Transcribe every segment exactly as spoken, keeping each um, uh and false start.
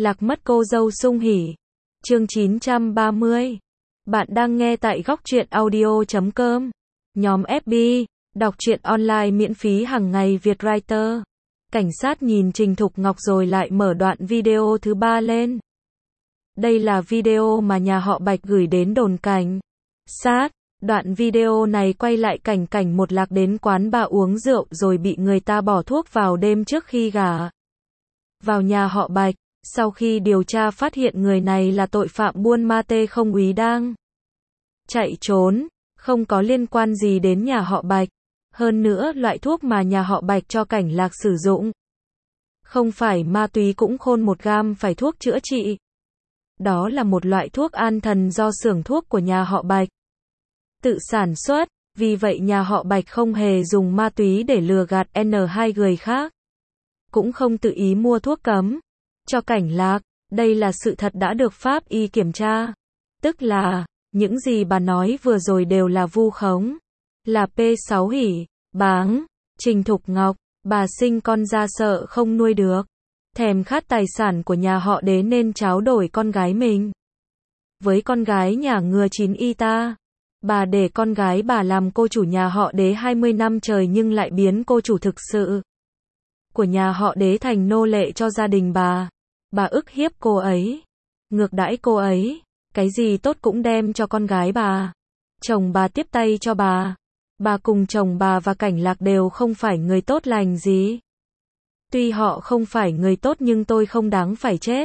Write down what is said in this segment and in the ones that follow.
Lạc mất cô dâu Sung Hỉ. Chương chín trăm ba mươi. Bạn đang nghe tại góc truyện audio chấm com. Nhóm ép bê, đọc truyện online miễn phí hàng ngày Việt Writer. Cảnh sát nhìn Trình Thục Ngọc rồi lại mở đoạn video thứ ba lên. Đây là video mà nhà họ Bạch gửi đến đồn cảnh sát. Đoạn video này quay lại cảnh cảnh một Lạc đến quán bar uống rượu rồi bị người ta bỏ thuốc vào đêm trước khi gả vào nhà họ Bạch. Sau khi điều tra phát hiện người này là tội phạm buôn ma tê không úy đang chạy trốn, không có liên quan gì đến nhà họ Bạch. Hơn nữa, loại thuốc mà nhà họ Bạch cho Cảnh Lạc sử dụng không phải ma túy cũng khôn một gam phải thuốc chữa trị. Đó là một loại thuốc an thần do xưởng thuốc của nhà họ Bạch tự sản xuất, vì vậy nhà họ Bạch không hề dùng ma túy để lừa gạt en hai người khác. Cũng không tự ý mua thuốc cấm cho Cảnh Lạc, đây là sự thật đã được pháp y kiểm tra. Tức là, những gì bà nói vừa rồi đều là vu khống. Là pê sáu hỉ, báng, Trình Thục Ngọc, bà sinh con ra sợ không nuôi được. Thèm khát tài sản của nhà họ Đế nên tráo đổi con gái mình với con gái nhà ngừa chín y ta. Bà để con gái bà làm cô chủ nhà họ Đế hai mươi năm trời nhưng lại biến cô chủ thực sự của nhà họ Đế thành nô lệ cho gia đình bà. Bà ức hiếp cô ấy, ngược đãi cô ấy, cái gì tốt cũng đem cho con gái bà. Chồng bà tiếp tay cho bà. Bà cùng chồng bà và Cảnh Lạc đều không phải người tốt lành gì. Tuy họ không phải người tốt nhưng tôi không đáng phải chết.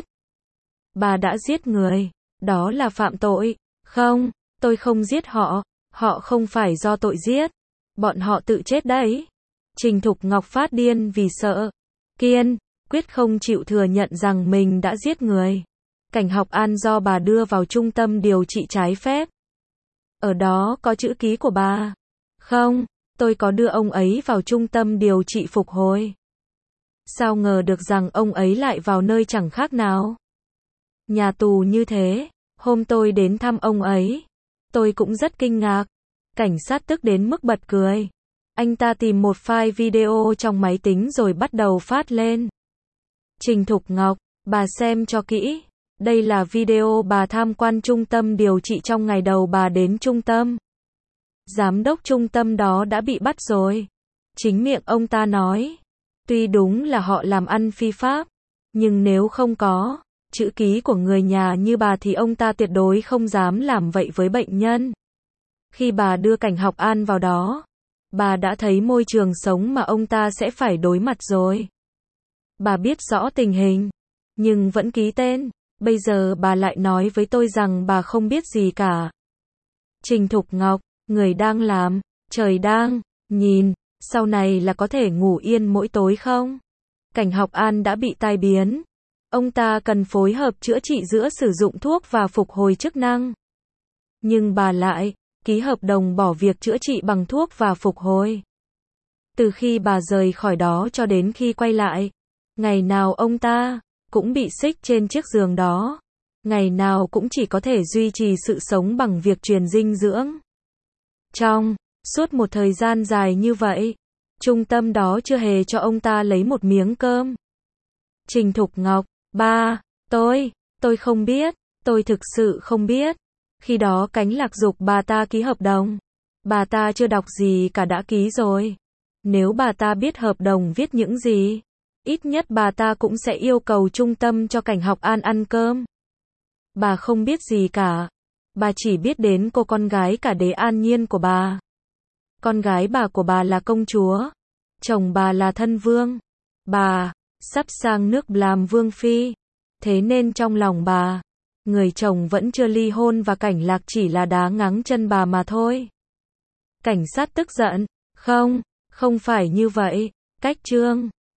Bà đã giết người, đó là phạm tội. Không, tôi không giết họ, họ không phải do tội giết. Bọn họ tự chết đấy. Trình Thục Ngọc phát điên vì sợ. Kiên quyết không chịu thừa nhận rằng mình đã giết người. Cảnh Học An do bà đưa vào trung tâm điều trị trái phép. Ở đó có chữ ký của bà. Không, tôi có đưa ông ấy vào trung tâm điều trị phục hồi. Sao ngờ được rằng ông ấy lại vào nơi chẳng khác nào nhà tù như thế. Hôm tôi đến thăm ông ấy, tôi cũng rất kinh ngạc. Cảnh sát tức đến mức bật cười. Anh ta tìm một file video trong máy tính rồi bắt đầu phát lên. Trình Thục Ngọc, bà xem cho kỹ. Đây là video bà tham quan trung tâm điều trị trong ngày đầu bà đến trung tâm. Giám đốc trung tâm đó đã bị bắt rồi. Chính miệng ông ta nói. Tuy đúng là họ làm ăn phi pháp, nhưng nếu không có chữ ký của người nhà như bà thì ông ta tuyệt đối không dám làm vậy với bệnh nhân. Khi bà đưa Cảnh Học An vào đó, bà đã thấy môi trường sống mà ông ta sẽ phải đối mặt rồi. Bà biết rõ tình hình, nhưng vẫn ký tên. Bây giờ bà lại nói với tôi rằng bà không biết gì cả. Trình Thục Ngọc, người đang làm, trời đang nhìn, sau này là có thể ngủ yên mỗi tối không? Cảnh Học An đã bị tai biến. Ông ta cần phối hợp chữa trị giữa sử dụng thuốc và phục hồi chức năng. Nhưng bà lại ký hợp đồng bỏ việc chữa trị bằng thuốc và phục hồi. Từ khi bà rời khỏi đó cho đến khi quay lại, ngày nào ông ta cũng bị xích trên chiếc giường đó. Ngày nào cũng chỉ có thể duy trì sự sống bằng việc truyền dinh dưỡng. Trong suốt một thời gian dài như vậy, trung tâm đó chưa hề cho ông ta lấy một miếng cơm. Trình Thục Ngọc, ba, tôi, tôi không biết, tôi thực sự không biết. Khi đó Cánh Lạc giục bà ta ký hợp đồng. Bà ta chưa đọc gì cả đã ký rồi. Nếu bà ta biết hợp đồng viết những gì, ít nhất bà ta cũng sẽ yêu cầu trung tâm cho Cảnh Học An ăn cơm. Bà không biết gì cả. Bà chỉ biết đến cô con gái cả Đế An Nhiên của bà. Con gái bà của bà là công chúa. Chồng bà là thân vương. Bà sắp sang nước làm vương phi. Thế nên trong lòng bà, người chồng vẫn chưa ly hôn và Cảnh Lạc chỉ là đá ngáng chân bà mà thôi. Cảnh sát tức giận. Không, không phải như vậy. Cách trương